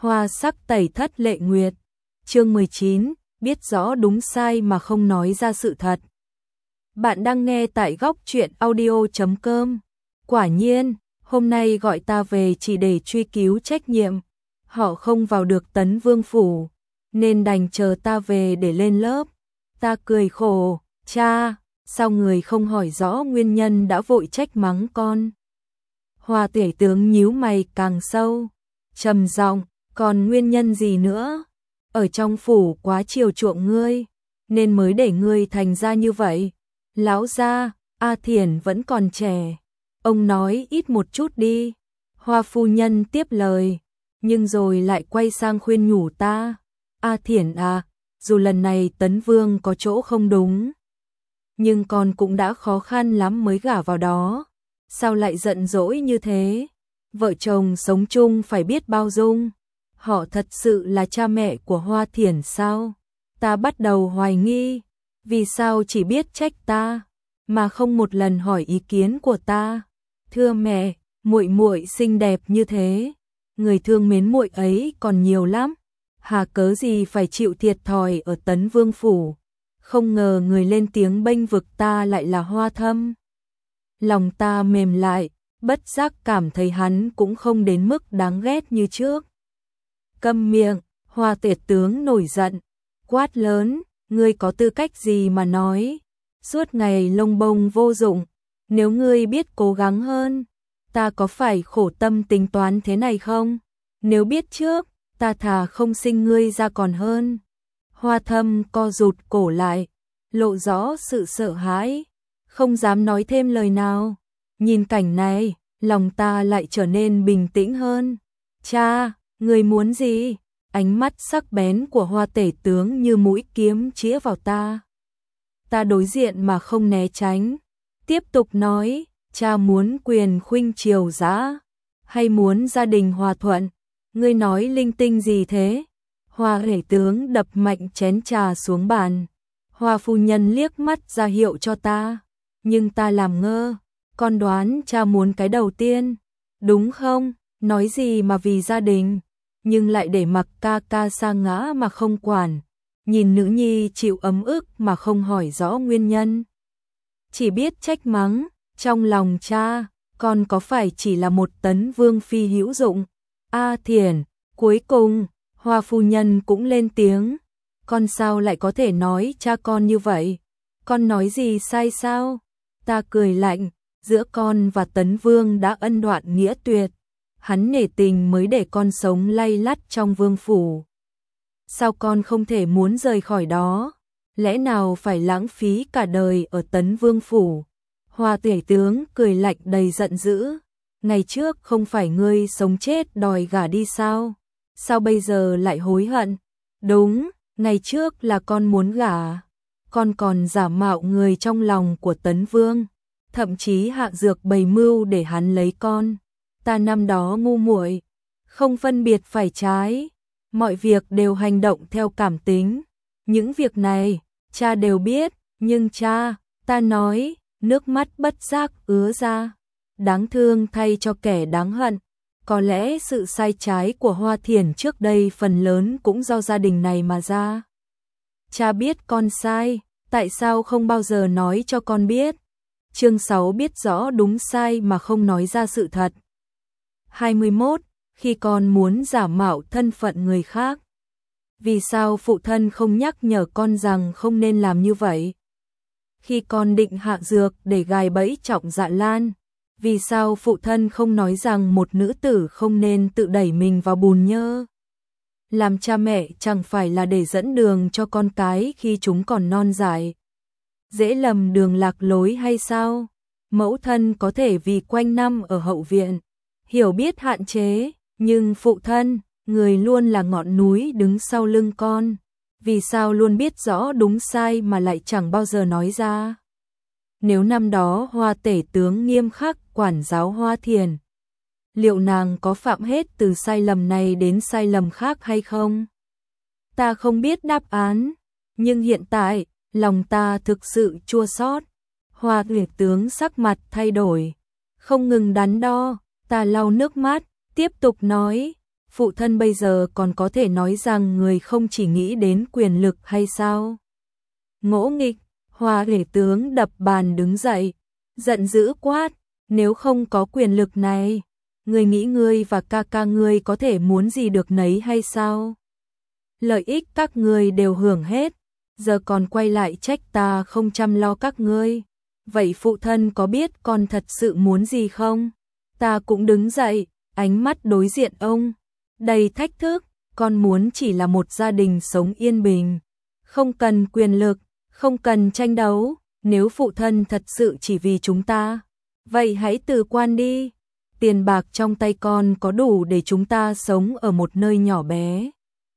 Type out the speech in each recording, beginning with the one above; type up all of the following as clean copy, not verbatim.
Hoa sắc tẩy thất lệ nguyệt. Chương 19, biết rõ đúng sai mà không nói ra sự thật. Bạn đang nghe tại góc truyện audio.com. Quả nhiên, hôm nay gọi ta về chỉ để truy cứu trách nhiệm. Họ không vào được Tấn Vương phủ, nên đành chờ ta về để lên lớp. Ta cười khổ, cha, sao người không hỏi rõ nguyên nhân đã vội trách mắng con. Hoa tể tướng nhíu mày càng sâu, trầm giọng, còn nguyên nhân gì nữa? Ở trong phủ quá chiều chuộng ngươi, nên mới để ngươi thành ra như vậy. Lão gia, A Thiển vẫn còn trẻ, ông nói ít một chút đi. Hoa phu nhân tiếp lời, nhưng rồi lại quay sang khuyên nhủ ta. A Thiển à, dù lần này Tấn Vương có chỗ không đúng, nhưng con cũng đã khó khăn lắm mới gả vào đó. Sao lại giận dỗi như thế? Vợ chồng sống chung phải biết bao dung. Họ thật sự là cha mẹ của Hoa Thiển sao? Ta bắt đầu hoài nghi, vì sao chỉ biết trách ta, mà không một lần hỏi ý kiến của ta. Thưa mẹ, muội muội xinh đẹp như thế, người thương mến muội ấy còn nhiều lắm, hà cớ gì phải chịu thiệt thòi ở Tấn Vương phủ. Không ngờ người lên tiếng bênh vực ta lại là Hoa Thâm. Lòng ta mềm lại, bất giác cảm thấy hắn cũng không đến mức đáng ghét như trước. Câm miệng, Hoa tể tướng nổi giận, quát lớn, ngươi có tư cách gì mà nói, suốt ngày lông bông vô dụng, nếu ngươi biết cố gắng hơn, ta có phải khổ tâm tính toán thế này không? Nếu biết trước, ta thà không sinh ngươi ra còn hơn. Hoa Thâm co rụt cổ lại, lộ rõ sự sợ hãi, không dám nói thêm lời nào. Nhìn cảnh này, lòng ta lại trở nên bình tĩnh hơn. Cha, người muốn gì? Ánh mắt sắc bén của Hoa tể tướng như mũi kiếm chĩa vào ta. Ta đối diện mà không né tránh, tiếp tục nói, cha muốn quyền khuynh triều dã, hay muốn gia đình hòa thuận? Ngươi nói linh tinh gì thế? Hoa tể tướng đập mạnh chén trà xuống bàn. Hoa phu nhân liếc mắt ra hiệu cho ta, nhưng ta làm ngơ. Con đoán cha muốn cái đầu tiên, đúng không? Nói gì mà vì gia đình, nhưng lại để mặc ca ca sa ngã mà không quản, nhìn nữ nhi chịu ấm ức mà không hỏi rõ nguyên nhân. Chỉ biết trách mắng, trong lòng cha, con có phải chỉ là một Tấn Vương phi hữu dụng? A Thiển, cuối cùng, Hoa phu nhân cũng lên tiếng, con sao lại có thể nói cha con như vậy? Con nói gì sai sao? Ta cười lạnh, giữa con và Tấn Vương đã ân đoạn nghĩa tuyệt, hắn nể tình mới để con sống lay lắt trong vương phủ. Sao con không thể muốn rời khỏi đó? Lẽ nào phải lãng phí cả đời ở Tấn Vương phủ? Hoa tể tướng cười lạnh đầy giận dữ, ngày trước không phải ngươi sống chết đòi gả đi sao? Sao bây giờ lại hối hận? Đúng, ngày trước là con muốn gả, con còn giả mạo người trong lòng của Tấn Vương, thậm chí hạ dược bày mưu để hắn lấy con. Ta năm đó ngu muội, không phân biệt phải trái, mọi việc đều hành động theo cảm tính. Những việc này, cha đều biết, nhưng cha, ta nói, nước mắt bất giác ứa ra. Đáng thương thay cho kẻ đáng hận. Có lẽ sự sai trái của Hoa Thiển trước đây phần lớn cũng do gia đình này mà ra. Cha biết con sai, tại sao không bao giờ nói cho con biết? Chương 6 biết rõ đúng sai mà không nói ra sự thật. 21. Khi con muốn giả mạo thân phận người khác, vì sao phụ thân không nhắc nhở con rằng không nên làm như vậy? Khi con định hạ dược để gài bẫy Trọng Dạ Lan, vì sao phụ thân không nói rằng một nữ tử không nên tự đẩy mình vào bùn nhơ? Làm cha mẹ chẳng phải là để dẫn đường cho con cái khi chúng còn non dại, dễ lầm đường lạc lối hay sao? Mẫu thân có thể vì quanh năm ở hậu viện, hiểu biết hạn chế, nhưng phụ thân, người luôn là ngọn núi đứng sau lưng con, vì sao luôn biết rõ đúng sai mà lại chẳng bao giờ nói ra? Nếu năm đó Hoa tể tướng nghiêm khắc quản giáo Hoa Thiển, liệu nàng có phạm hết từ sai lầm này đến sai lầm khác hay không? Ta không biết đáp án, nhưng hiện tại, lòng ta thực sự chua xót. Hoa tể tướng sắc mặt thay đổi, không ngừng đắn đo. Ta lau nước mắt, tiếp tục nói, phụ thân bây giờ còn có thể nói rằng người không chỉ nghĩ đến quyền lực hay sao? Ngỗ nghịch, Hoa Tể tướng đập bàn đứng dậy, giận dữ quát, nếu không có quyền lực này, ngươi nghĩ ngươi và ca ca ngươi có thể muốn gì được nấy hay sao? Lợi ích các ngươi đều hưởng hết, giờ còn quay lại trách ta không chăm lo các ngươi. Vậy phụ thân có biết con thật sự muốn gì không? Ta cũng đứng dậy, ánh mắt đối diện ông, đầy thách thức, con muốn chỉ là một gia đình sống yên bình, không cần quyền lực, không cần tranh đấu, nếu phụ thân thật sự chỉ vì chúng ta, vậy hãy từ quan đi. Tiền bạc trong tay con có đủ để chúng ta sống ở một nơi nhỏ bé,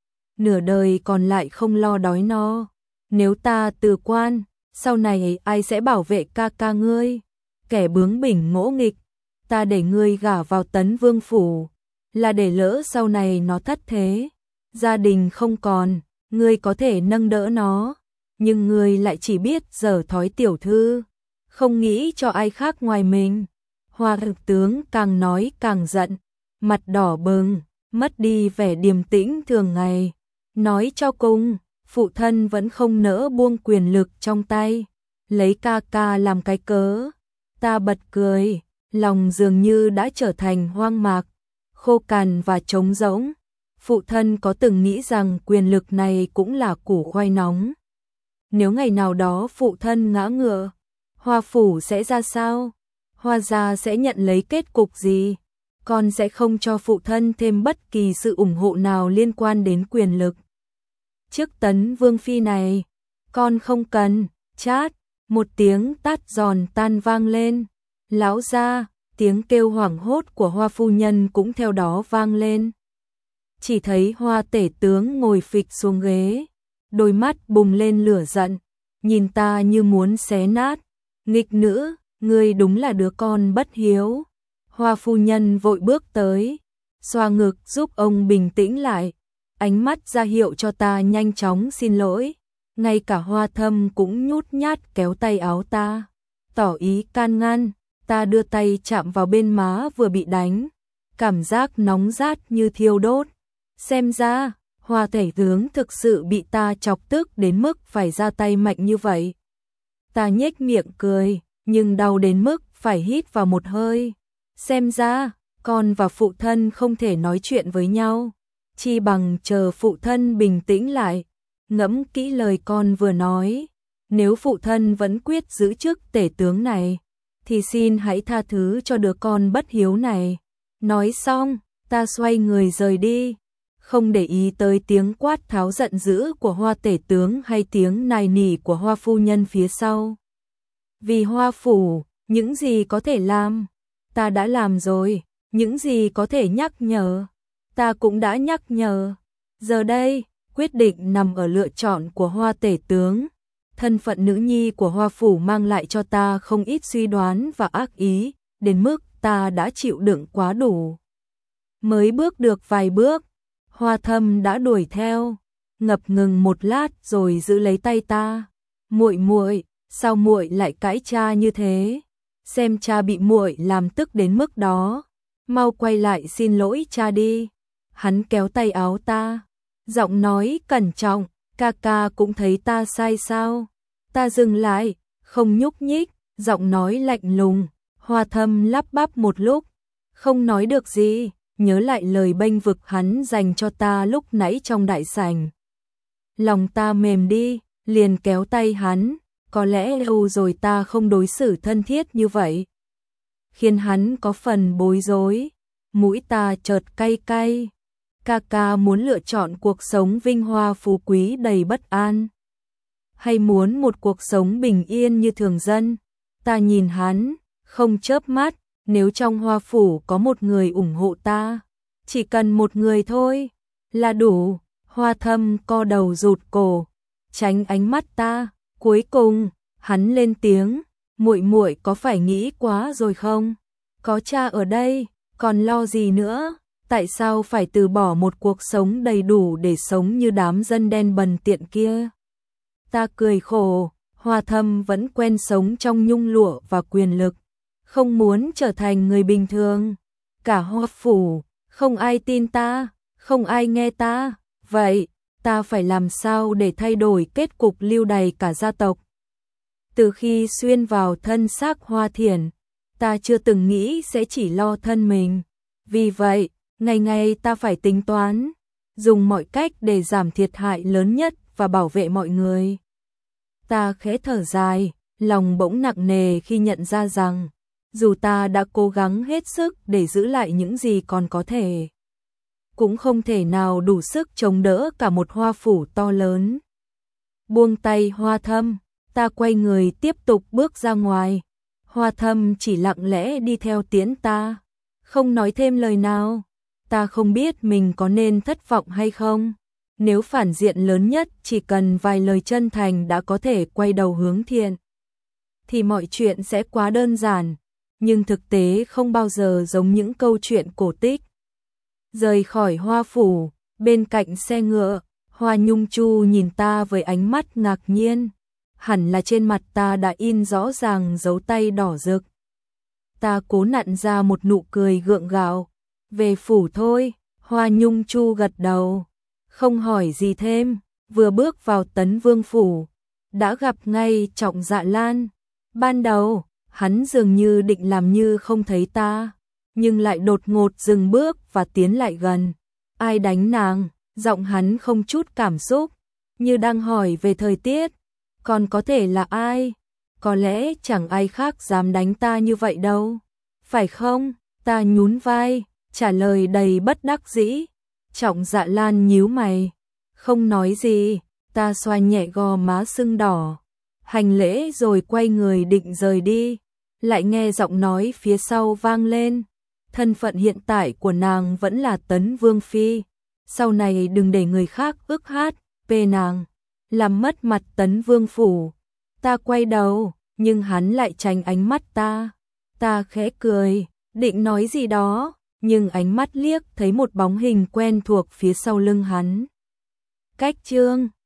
nửa đời còn lại không lo đói no. Nếu ta từ quan, sau này ai sẽ bảo vệ ca ca ngươi? Kẻ bướng bỉnh ngỗ nghịch, ta để ngươi gả vào Tấn Vương phủ, là để lỡ sau này nó thất thế, gia đình không còn, ngươi có thể nâng đỡ nó, nhưng ngươi lại chỉ biết giở thói tiểu thư, không nghĩ cho ai khác ngoài mình. Hoa tướng càng nói càng giận, mặt đỏ bừng, mất đi vẻ điềm tĩnh thường ngày. Nói cho cùng, phụ thân vẫn không nỡ buông quyền lực trong tay, lấy ca ca làm cái cớ. Ta bật cười, lòng dường như đã trở thành hoang mạc, khô cằn và trống rỗng. Phụ thân có từng nghĩ rằng quyền lực này cũng là củ khoai nóng. Nếu ngày nào đó phụ thân ngã ngựa, Hoa phủ sẽ ra sao? Hoa gia sẽ nhận lấy kết cục gì? Con sẽ không cho phụ thân thêm bất kỳ sự ủng hộ nào liên quan đến quyền lực. Trước Tấn Vương phi này, con không cần. Chát, một tiếng tát giòn tan vang lên. Lão gia, tiếng kêu hoảng hốt của Hoa phu nhân cũng theo đó vang lên. Chỉ thấy Hoa tể tướng ngồi phịch xuống ghế, đôi mắt bùng lên lửa giận, nhìn ta như muốn xé nát. Nghịch nữ, ngươi đúng là đứa con bất hiếu. Hoa phu nhân vội bước tới, xoa ngực giúp ông bình tĩnh lại, ánh mắt ra hiệu cho ta nhanh chóng xin lỗi. Ngay cả Hoa Thâm cũng nhút nhát kéo tay áo ta, tỏ ý can ngăn. Ta đưa tay chạm vào bên má vừa bị đánh, cảm giác nóng rát như thiêu đốt. Xem ra, Hoa tể tướng thực sự bị ta chọc tức đến mức phải ra tay mạnh như vậy. Ta nhếch miệng cười, nhưng đau đến mức phải hít vào một hơi. Xem ra, con và phụ thân không thể nói chuyện với nhau, chi bằng chờ phụ thân bình tĩnh lại, ngẫm kỹ lời con vừa nói. Nếu phụ thân vẫn quyết giữ chức tể tướng này, thì xin hãy tha thứ cho đứa con bất hiếu này. Nói xong, ta xoay người rời đi, không để ý tới tiếng quát tháo giận dữ của Hoa tể tướng hay tiếng nài nỉ của Hoa phu nhân phía sau. Vì Hoa phủ, những gì có thể làm, ta đã làm rồi, những gì có thể nhắc nhở, ta cũng đã nhắc nhở. Giờ đây, quyết định nằm ở lựa chọn của Hoa tể tướng. Thân phận nữ nhi của Hoa phủ mang lại cho ta không ít suy đoán và ác ý, đến mức ta đã chịu đựng quá đủ. Mới bước được vài bước, Hoa Thâm đã đuổi theo, ngập ngừng một lát rồi giữ lấy tay ta. Muội muội, sao muội lại cãi cha như thế? Xem cha bị muội làm tức đến mức đó, mau quay lại xin lỗi cha đi. Hắn kéo tay áo ta, giọng nói cẩn trọng, ca ca cũng thấy ta sai sao? Ta dừng lại, không nhúc nhích, giọng nói lạnh lùng. Hoa Thâm lắp bắp một lúc, không nói được gì, nhớ lại lời bênh vực hắn dành cho ta lúc nãy trong đại sảnh. Lòng ta mềm đi, liền kéo tay hắn, có lẽ lâu rồi ta không đối xử thân thiết như vậy, khiến hắn có phần bối rối. Mũi ta chợt cay cay. Ca ca muốn lựa chọn cuộc sống vinh hoa phú quý đầy bất an, hay muốn một cuộc sống bình yên như thường dân? Ta nhìn hắn, không chớp mắt. Nếu trong Hoa phủ có một người ủng hộ ta, chỉ cần một người thôi là đủ. Hoa Thâm co đầu rụt cổ, tránh ánh mắt ta. Cuối cùng, hắn lên tiếng, muội muội có phải nghĩ quá rồi không? Có cha ở đây, còn lo gì nữa? Tại sao phải từ bỏ một cuộc sống đầy đủ để sống như đám dân đen bần tiện kia? Ta cười khổ, Hoa Thâm vẫn quen sống trong nhung lụa và quyền lực, không muốn trở thành người bình thường. Cả Hoa phủ, không ai tin ta, Không ai nghe ta, vậy ta phải làm sao để thay đổi kết cục lưu đày cả gia tộc? Từ khi xuyên vào thân xác Hoa Thiển, ta chưa từng nghĩ sẽ chỉ lo thân mình. Vì vậy, ngày ngày ta phải tính toán, dùng mọi cách để giảm thiệt hại lớn nhất và bảo vệ mọi người. Ta khẽ thở dài, lòng bỗng nặng nề khi nhận ra rằng, dù ta đã cố gắng hết sức để giữ lại những gì còn có thể, cũng không thể nào đủ sức chống đỡ cả một Hoa phủ to lớn. Buông tay Hoa Thâm, ta quay người tiếp tục bước ra ngoài. Hoa Thâm chỉ lặng lẽ đi theo tiễn ta, không nói thêm lời nào. Ta không biết mình có nên thất vọng hay không. Nếu phản diện lớn nhất chỉ cần vài lời chân thành đã có thể quay đầu hướng thiện, thì mọi chuyện sẽ quá đơn giản. Nhưng thực tế không bao giờ giống những câu chuyện cổ tích. Rời khỏi Hoa phủ, bên cạnh xe ngựa, Hoa Nhung Chu nhìn ta với ánh mắt ngạc nhiên. Hẳn là trên mặt ta đã in rõ ràng dấu tay đỏ rực. Ta cố nặn ra một nụ cười gượng gạo. Về phủ thôi, Hoa Nhung Chu gật đầu, không hỏi gì thêm. Vừa bước vào Tấn Vương phủ, đã gặp ngay Trọng Dạ Lan. Ban đầu, hắn dường như định làm như không thấy ta, nhưng lại đột ngột dừng bước và tiến lại gần. Ai đánh nàng? Giọng hắn không chút cảm xúc, như đang hỏi về thời tiết. Còn có thể là ai? Có lẽ chẳng ai khác dám đánh ta như vậy đâu. Phải không? Ta nhún vai, trả lời đầy bất đắc dĩ. Trọng Dạ Lan nhíu mày, không nói gì. Ta xoa nhẹ gò má sưng đỏ, hành lễ rồi quay người định rời đi. Lại nghe giọng nói phía sau vang lên. Thân phận hiện tại của nàng vẫn là Tấn Vương phi. Sau này đừng để người khác ức hát về nàng, làm mất mặt Tấn Vương phủ. Ta quay đầu, nhưng hắn lại tránh ánh mắt ta. Ta khẽ cười, định nói gì đó, nhưng ánh mắt liếc thấy một bóng hình quen thuộc phía sau lưng hắn. Cách chương